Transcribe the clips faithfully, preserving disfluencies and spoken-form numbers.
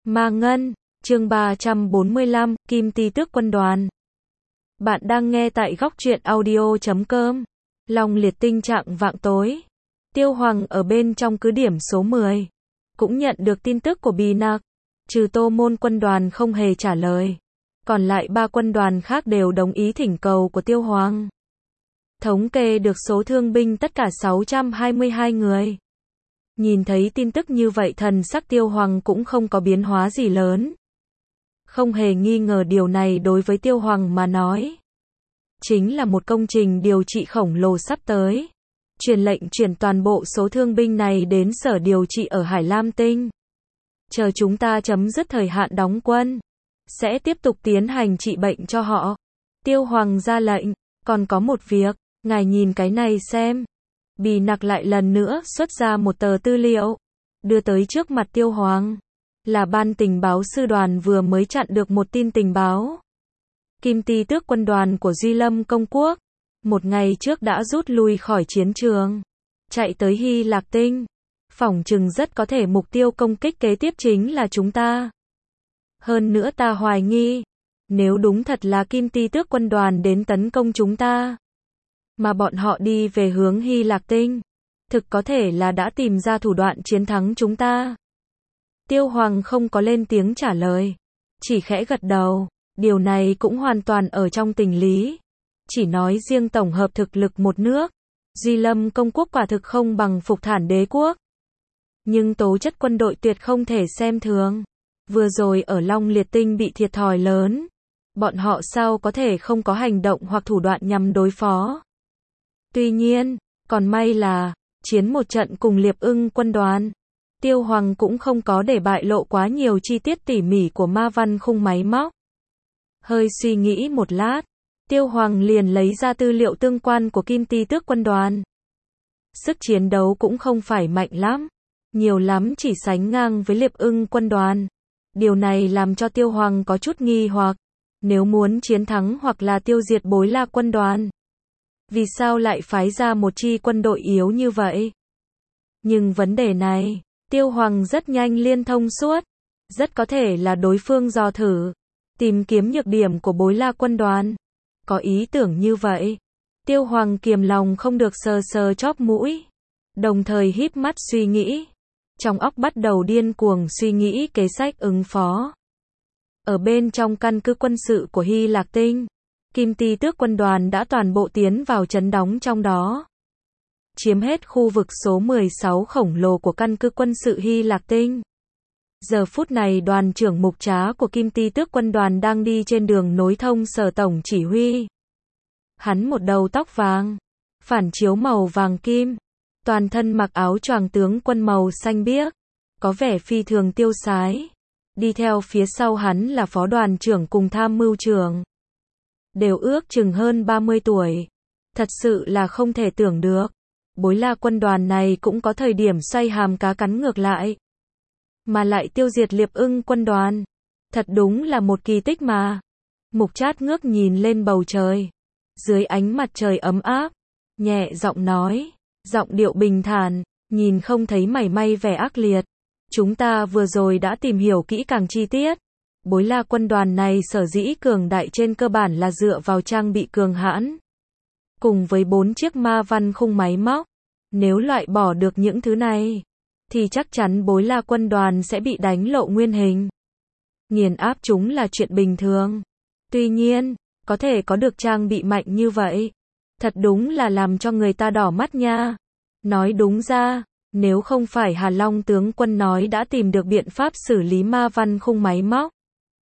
Ma Ngân, chương ba trăm bốn mươi lăm, Kim Ti Tước Quân đoàn. Bạn đang nghe tại góc truyện audio chấm com. Long liệt tinh trạng vạng tối. Tiêu Hoàng ở bên trong cứ điểm số mười. Cũng nhận được tin tức của Bì Nặc. Trừ Tô Môn quân đoàn không hề trả lời. Còn lại ba quân đoàn khác đều đồng ý thỉnh cầu của Tiêu Hoàng. Thống kê được số thương binh tất cả sáu trăm hai mươi hai người. Nhìn thấy tin tức như vậy thần sắc Tiêu Hoàng cũng không có biến hóa gì lớn. Không hề nghi ngờ điều này đối với Tiêu Hoàng mà nói. Chính là một công trình điều trị khổng lồ sắp tới. Truyền lệnh chuyển toàn bộ số thương binh này đến sở điều trị ở Hải Lam Tinh. Chờ chúng ta chấm dứt thời hạn đóng quân. Sẽ tiếp tục tiến hành trị bệnh cho họ. Tiêu Hoàng ra lệnh, còn có một việc, ngài nhìn cái này xem. Bì Nặc lại lần nữa xuất ra một tờ tư liệu, đưa tới trước mặt Tiêu Hoàng. Là ban tình báo sư đoàn vừa mới chặn được một tin tình báo. Kim Ti Tước quân đoàn của Duy Lâm Công Quốc, một ngày trước đã rút lui khỏi chiến trường, chạy tới Hy Lạc Tinh. Phỏng chừng rất có thể mục tiêu công kích kế tiếp chính là chúng ta. Hơn nữa ta hoài nghi, nếu đúng thật là Kim Ti Tước quân đoàn đến tấn công chúng ta, mà bọn họ đi về hướng Hy Lạc Tinh, thực có thể là đã tìm ra thủ đoạn chiến thắng chúng ta. Tiêu Hoàng không có lên tiếng trả lời, chỉ khẽ gật đầu, điều này cũng hoàn toàn ở trong tình lý. Chỉ nói riêng tổng hợp thực lực một nước, Duy Lâm Công Quốc quả thực không bằng Phục Thản Đế Quốc. Nhưng tố chất quân đội tuyệt không thể xem thường. Vừa rồi ở Long Liệt Tinh bị thiệt thòi lớn, bọn họ sao có thể không có hành động hoặc thủ đoạn nhằm đối phó. Tuy nhiên, còn may là, chiến một trận cùng Liệp Ưng quân đoàn, Tiêu Hoàng cũng không có để bại lộ quá nhiều chi tiết tỉ mỉ của ma văn khung máy móc. Hơi suy nghĩ một lát, Tiêu Hoàng liền lấy ra tư liệu tương quan của Kim Ti Tước quân đoàn. Sức chiến đấu cũng không phải mạnh lắm, nhiều lắm chỉ sánh ngang với Liệp Ưng quân đoàn. Điều này làm cho Tiêu Hoàng có chút nghi hoặc, nếu muốn chiến thắng hoặc là tiêu diệt Bối La quân đoàn, vì sao lại phái ra một chi quân đội yếu như vậy? Nhưng vấn đề này, Tiêu Hoàng rất nhanh liên thông suốt, rất có thể là đối phương dò thử, tìm kiếm nhược điểm của Bối La quân đoàn. Có ý tưởng như vậy, Tiêu Hoàng kiềm lòng không được sờ sờ chóp mũi, đồng thời híp mắt suy nghĩ. Trong óc bắt đầu điên cuồng suy nghĩ kế sách ứng phó. Ở bên trong căn cứ quân sự của Hy Lạc Tinh, Kim Ti Tước quân đoàn đã toàn bộ tiến vào trấn đóng trong đó. Chiếm hết khu vực số mười sáu khổng lồ của căn cứ quân sự Hy Lạc Tinh. Giờ phút này đoàn trưởng Mục Trá của Kim Ti Tước quân đoàn đang đi trên đường nối thông sở tổng chỉ huy. Hắn một đầu tóc vàng, phản chiếu màu vàng kim, toàn thân mặc áo choàng tướng quân màu xanh biếc, có vẻ phi thường tiêu sái. Đi theo phía sau hắn là phó đoàn trưởng cùng tham mưu trưởng. Đều ước chừng hơn ba mươi tuổi. Thật sự là không thể tưởng được. Bối La quân đoàn này cũng có thời điểm xoay hàm cá cắn ngược lại. Mà lại tiêu diệt Liệp Ưng quân đoàn. Thật đúng là một kỳ tích mà. Mục Trát ngước nhìn lên bầu trời. Dưới ánh mặt trời ấm áp, nhẹ giọng nói, giọng điệu bình thản, nhìn không thấy mảy may vẻ ác liệt. Chúng ta vừa rồi đã tìm hiểu kỹ càng chi tiết. Bối La quân đoàn này sở dĩ cường đại trên cơ bản là dựa vào trang bị cường hãn. Cùng với bốn chiếc ma văn khung máy móc. Nếu loại bỏ được những thứ này, thì chắc chắn Bối La quân đoàn sẽ bị đánh lộ nguyên hình. Nghiền áp chúng là chuyện bình thường. Tuy nhiên, có thể có được trang bị mạnh như vậy, thật đúng là làm cho người ta đỏ mắt nha. Nói đúng ra, nếu không phải Hà Long tướng quân nói đã tìm được biện pháp xử lý ma văn khung máy móc,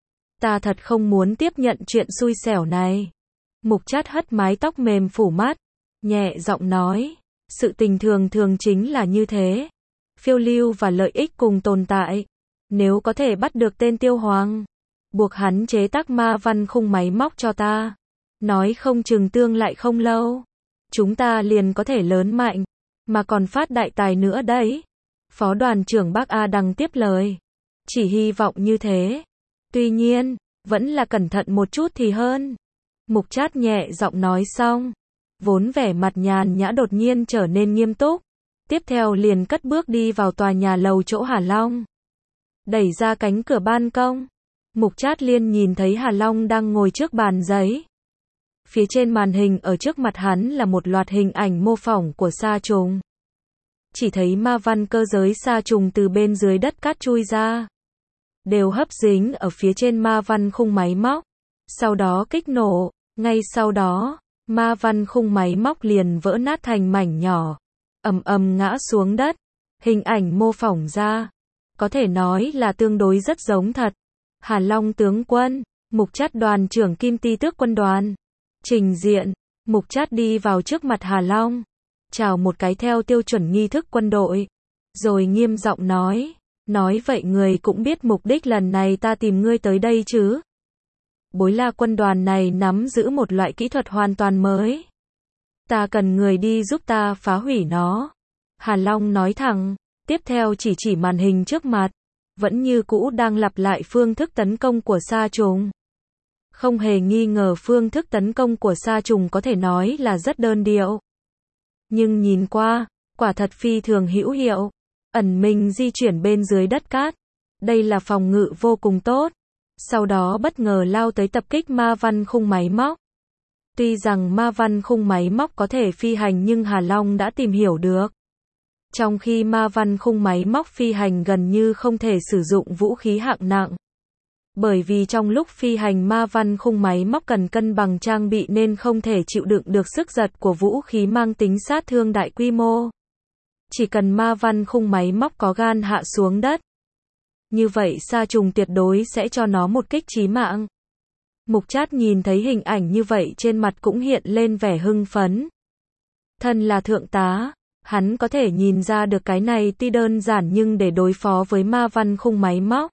ta thật không muốn tiếp nhận chuyện xui xẻo này. Mục Trát hất mái tóc mềm phủ mắt, nhẹ giọng nói, sự tình thường thường chính là như thế. Phiêu lưu và lợi ích cùng tồn tại. Nếu có thể bắt được tên Tiêu Hoàng, buộc hắn chế tác ma văn khung máy móc cho ta, nói không chừng tương lại không lâu, chúng ta liền có thể lớn mạnh, mà còn phát đại tài nữa đấy. Phó đoàn trưởng Bác A Đằng tiếp lời. Chỉ hy vọng như thế. Tuy nhiên, vẫn là cẩn thận một chút thì hơn. Mục Trát nhẹ giọng nói xong, vốn vẻ mặt nhàn nhã đột nhiên trở nên nghiêm túc. Tiếp theo liền cất bước đi vào tòa nhà lầu chỗ Hà Long. Đẩy ra cánh cửa ban công. Mục Trát Liên nhìn thấy Hà Long đang ngồi trước bàn giấy. Phía trên màn hình ở trước mặt hắn là một loạt hình ảnh mô phỏng của sa trùng. Chỉ thấy ma văn cơ giới sa trùng từ bên dưới đất cát chui ra. Đều hấp dính ở phía trên ma văn khung máy móc. Sau đó kích nổ. Ngay sau đó, ma văn khung máy móc liền vỡ nát thành mảnh nhỏ. Ầm ầm ngã xuống đất. Hình ảnh mô phỏng ra. Có thể nói là tương đối rất giống thật. Hà Long tướng quân, Mục Trát đoàn trưởng Kim Ti Tước quân đoàn. Trình diện, Mục Trát đi vào trước mặt Hà Long. Chào một cái theo tiêu chuẩn nghi thức quân đội. Rồi nghiêm giọng nói. Nói vậy người cũng biết mục đích lần này ta tìm ngươi tới đây chứ. Bối La quân đoàn này nắm giữ một loại kỹ thuật hoàn toàn mới. Ta cần người đi giúp ta phá hủy nó. Hà Long nói thẳng. Tiếp theo chỉ chỉ màn hình trước mặt. Vẫn như cũ đang lặp lại phương thức tấn công của sa trùng. Không hề nghi ngờ phương thức tấn công của sa trùng có thể nói là rất đơn điệu. Nhưng nhìn qua, quả thật phi thường hữu hiệu. Ẩn mình di chuyển bên dưới đất cát. Đây là phòng ngự vô cùng tốt. Sau đó bất ngờ lao tới tập kích ma văn khung máy móc. Tuy rằng ma văn khung máy móc có thể phi hành nhưng Hà Long đã tìm hiểu được. Trong khi ma văn khung máy móc phi hành gần như không thể sử dụng vũ khí hạng nặng. Bởi vì trong lúc phi hành ma văn khung máy móc cần cân bằng trang bị nên không thể chịu đựng được sức giật của vũ khí mang tính sát thương đại quy mô. Chỉ cần ma văn khung máy móc có gan hạ xuống đất. Như vậy sa trùng tuyệt đối sẽ cho nó một kích chí mạng. Mục Trát nhìn thấy hình ảnh như vậy trên mặt cũng hiện lên vẻ hưng phấn. Thân là thượng tá, hắn có thể nhìn ra được cái này tuy đơn giản nhưng để đối phó với ma văn khung máy móc.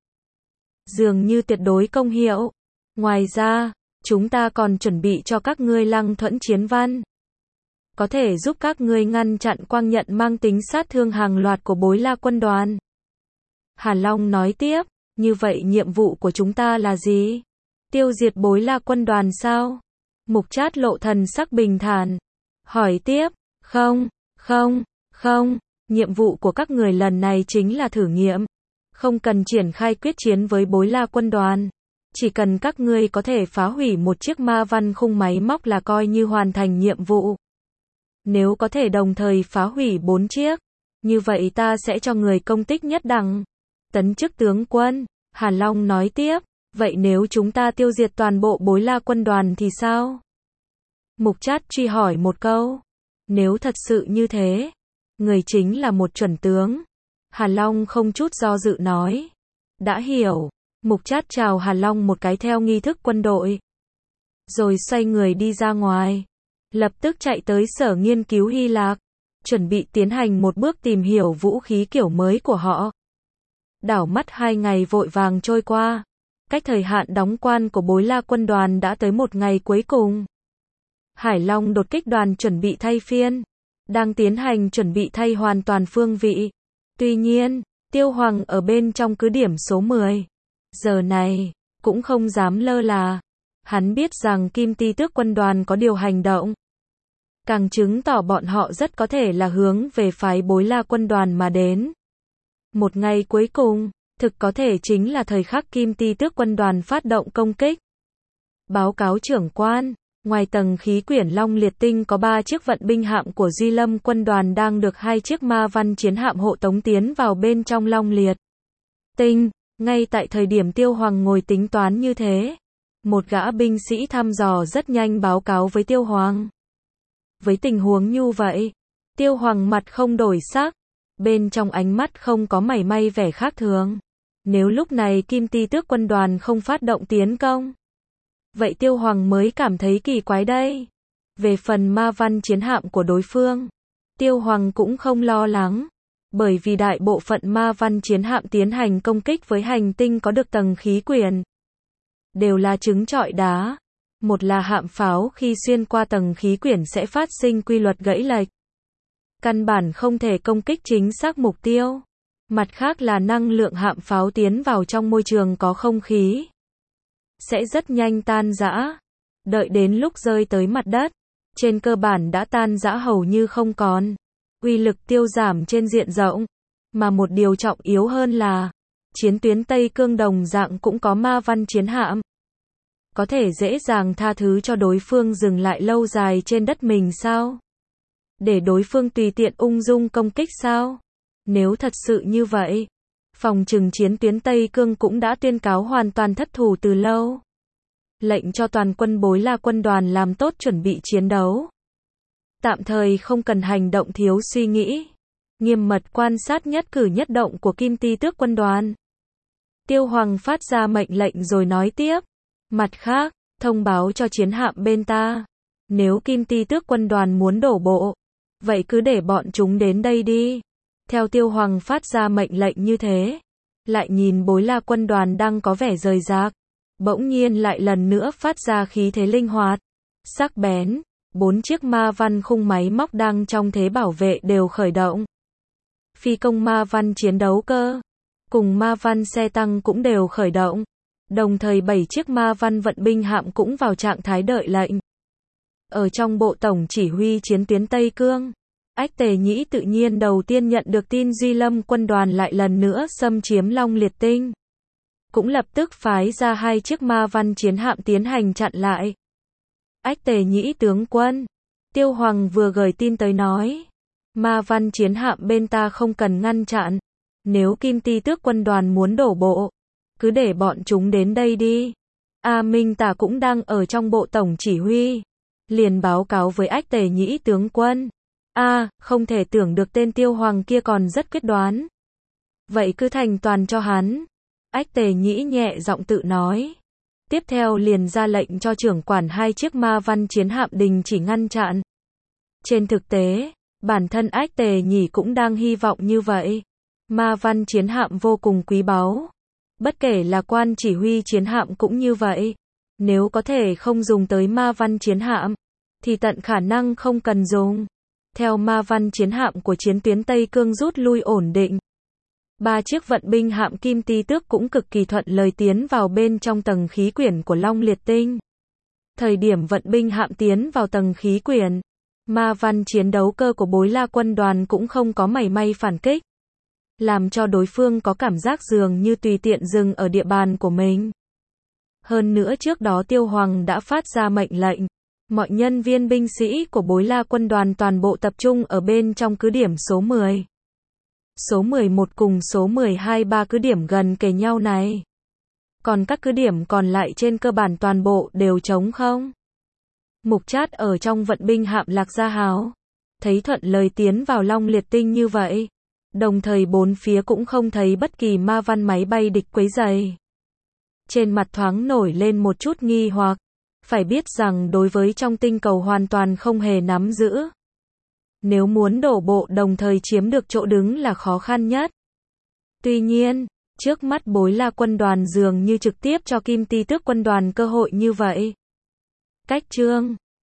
Dường như tuyệt đối công hiệu. Ngoài ra, chúng ta còn chuẩn bị cho các ngươi Lăng Thuẫn chiến văn. Có thể giúp các ngươi ngăn chặn quang nhận mang tính sát thương hàng loạt của Bối La quân đoàn. Hà Long nói tiếp, như vậy nhiệm vụ của chúng ta là gì? Tiêu diệt Bối La quân đoàn sao? Mục Trát lộ thần sắc bình thản. Hỏi tiếp, không, không, không, nhiệm vụ của các người lần này chính là thử nghiệm. Không cần triển khai quyết chiến với Bối La quân đoàn. Chỉ cần các ngươi có thể phá hủy một chiếc ma văn khung máy móc là coi như hoàn thành nhiệm vụ. Nếu có thể đồng thời phá hủy bốn chiếc, như vậy ta sẽ cho người công tích nhất đẳng. Tấn chức tướng quân, Hà Long nói tiếp, vậy nếu chúng ta tiêu diệt toàn bộ Bối La quân đoàn thì sao? Mục Trát truy hỏi một câu. Nếu thật sự như thế, người chính là một chuẩn tướng. Hà Long không chút do dự nói. Đã hiểu. Mục Trát chào Hà Long một cái theo nghi thức quân đội. Rồi xoay người đi ra ngoài. Lập tức chạy tới sở nghiên cứu Hy Lạc. Chuẩn bị tiến hành một bước tìm hiểu vũ khí kiểu mới của họ. Đảo mắt hai ngày vội vàng trôi qua. Cách thời hạn đóng quan của Bối La quân đoàn đã tới một ngày cuối cùng. Hải Long đột kích đoàn chuẩn bị thay phiên. Đang tiến hành chuẩn bị thay hoàn toàn phương vị. Tuy nhiên, Tiêu Hoàng ở bên trong cứ điểm số mười. Giờ này, cũng không dám lơ là. Hắn biết rằng Kim Ti Tước quân đoàn có điều hành động. Càng chứng tỏ bọn họ rất có thể là hướng về phái Bối La quân đoàn mà đến. Một ngày cuối cùng, thực có thể chính là thời khắc Kim Ti Tước quân đoàn phát động công kích. Báo cáo trưởng quan, ngoài tầng khí quyển Long Liệt Tinh có ba chiếc vận binh hạm của Duy Lâm quân đoàn đang được hai chiếc ma văn chiến hạm hộ tống tiến vào bên trong Long Liệt Tinh. Ngay tại thời điểm Tiêu Hoàng ngồi tính toán như thế, một gã binh sĩ thăm dò rất nhanh báo cáo với Tiêu Hoàng. Với tình huống như vậy, Tiêu Hoàng mặt không đổi sắc, bên trong ánh mắt không có mảy may vẻ khác thường. Nếu lúc này Kim Ti Tước quân đoàn không phát động tiến công, vậy Tiêu Hoàng mới cảm thấy kỳ quái đây. Về phần ma văn chiến hạm của đối phương, Tiêu Hoàng cũng không lo lắng. Bởi vì đại bộ phận ma văn chiến hạm tiến hành công kích với hành tinh có được tầng khí quyển đều là trứng trọi đá. Một là hạm pháo khi xuyên qua tầng khí quyển sẽ phát sinh quy luật gãy lệch. Căn bản không thể công kích chính xác mục tiêu. Mặt khác là năng lượng hạm pháo tiến vào trong môi trường có không khí sẽ rất nhanh tan rã. Đợi đến lúc rơi tới mặt đất, trên cơ bản đã tan rã hầu như không còn. Uy lực tiêu giảm trên diện rộng. Mà một điều trọng yếu hơn là, chiến tuyến Tây Cương đồng dạng cũng có ma văn chiến hạm. Có thể dễ dàng tha thứ cho đối phương dừng lại lâu dài trên đất mình sao? Để đối phương tùy tiện ung dung công kích sao? Nếu thật sự như vậy, phòng trừng chiến tuyến Tây Cương cũng đã tuyên cáo hoàn toàn thất thủ từ lâu. Lệnh cho toàn quân Bối La quân đoàn làm tốt chuẩn bị chiến đấu. Tạm thời không cần hành động thiếu suy nghĩ. Nghiêm mật quan sát nhất cử nhất động của Kim Ti Tước quân đoàn. Tiêu Hoàng phát ra mệnh lệnh rồi nói tiếp. Mặt khác, thông báo cho chiến hạm bên ta. Nếu Kim Ti Tước quân đoàn muốn đổ bộ, vậy cứ để bọn chúng đến đây đi. Theo Tiêu Hoàng phát ra mệnh lệnh như thế, lại nhìn Bối La quân đoàn đang có vẻ rời rạc, bỗng nhiên lại lần nữa phát ra khí thế linh hoạt, sắc bén. Bốn chiếc ma văn khung máy móc đang trong thế bảo vệ đều khởi động. Phi công ma văn chiến đấu cơ cùng ma văn xe tăng cũng đều khởi động. Đồng thời bảy chiếc ma văn vận binh hạm cũng vào trạng thái đợi lệnh. Ở trong bộ tổng chỉ huy chiến tuyến Tây Cương, Ách Tề Nhĩ tự nhiên đầu tiên nhận được tin Duy Lâm quân đoàn lại lần nữa xâm chiếm Long Liệt Tinh. Cũng lập tức phái ra hai chiếc ma văn chiến hạm tiến hành chặn lại. Ách Tề Nhĩ tướng quân, Tiêu Hoàng vừa gửi tin tới nói, ma văn chiến hạm bên ta không cần ngăn chặn. Nếu Kim Ti Tước quân đoàn muốn đổ bộ, cứ để bọn chúng đến đây đi. A Minh Tả cũng đang ở trong bộ tổng chỉ huy. Liền báo cáo với Ách Tề Nhĩ tướng quân. A, không thể tưởng được tên Tiêu Hoàng kia còn rất quyết đoán. Vậy cứ thành toàn cho hắn. Ách Tề Nhĩ nhẹ giọng tự nói. Tiếp theo liền ra lệnh cho trưởng quản hai chiếc ma văn chiến hạm đình chỉ ngăn chặn. Trên thực tế, bản thân Ách Tề Nhĩ cũng đang hy vọng như vậy. Ma văn chiến hạm vô cùng quý báu. Bất kể là quan chỉ huy chiến hạm cũng như vậy. Nếu có thể không dùng tới ma văn chiến hạm, thì tận khả năng không cần dùng. Theo ma văn chiến hạm của chiến tuyến Tây Cương rút lui ổn định, ba chiếc vận binh hạm Kim Ti Tước cũng cực kỳ thuận lợi tiến vào bên trong tầng khí quyển của Long Liệt Tinh. Thời điểm vận binh hạm tiến vào tầng khí quyển, ma văn chiến đấu cơ của Bối La quân đoàn cũng không có mảy may phản kích, làm cho đối phương có cảm giác dường như tùy tiện dừng ở địa bàn của mình. Hơn nữa trước đó Tiêu Hoàng đã phát ra mệnh lệnh, mọi nhân viên binh sĩ của Bối La quân đoàn toàn bộ tập trung ở bên trong cứ điểm số mười. Số mười một cùng số mười hai ba cứ điểm gần kề nhau này. Còn các cứ điểm còn lại trên cơ bản toàn bộ đều trống không. Mục Trát ở trong vận binh hạm Lạc Gia Hào, thấy thuận lời tiến vào Long Liệt Tinh như vậy. Đồng thời bốn phía cũng không thấy bất kỳ ma văn máy bay địch quấy rầy. Trên mặt thoáng nổi lên một chút nghi hoặc. Phải biết rằng đối với trong tinh cầu hoàn toàn không hề nắm giữ. Nếu muốn đổ bộ đồng thời chiếm được chỗ đứng là khó khăn nhất. Tuy nhiên, trước mắt Bối La quân đoàn dường như trực tiếp cho Kim Ti Tước quân đoàn cơ hội như vậy. Cách chương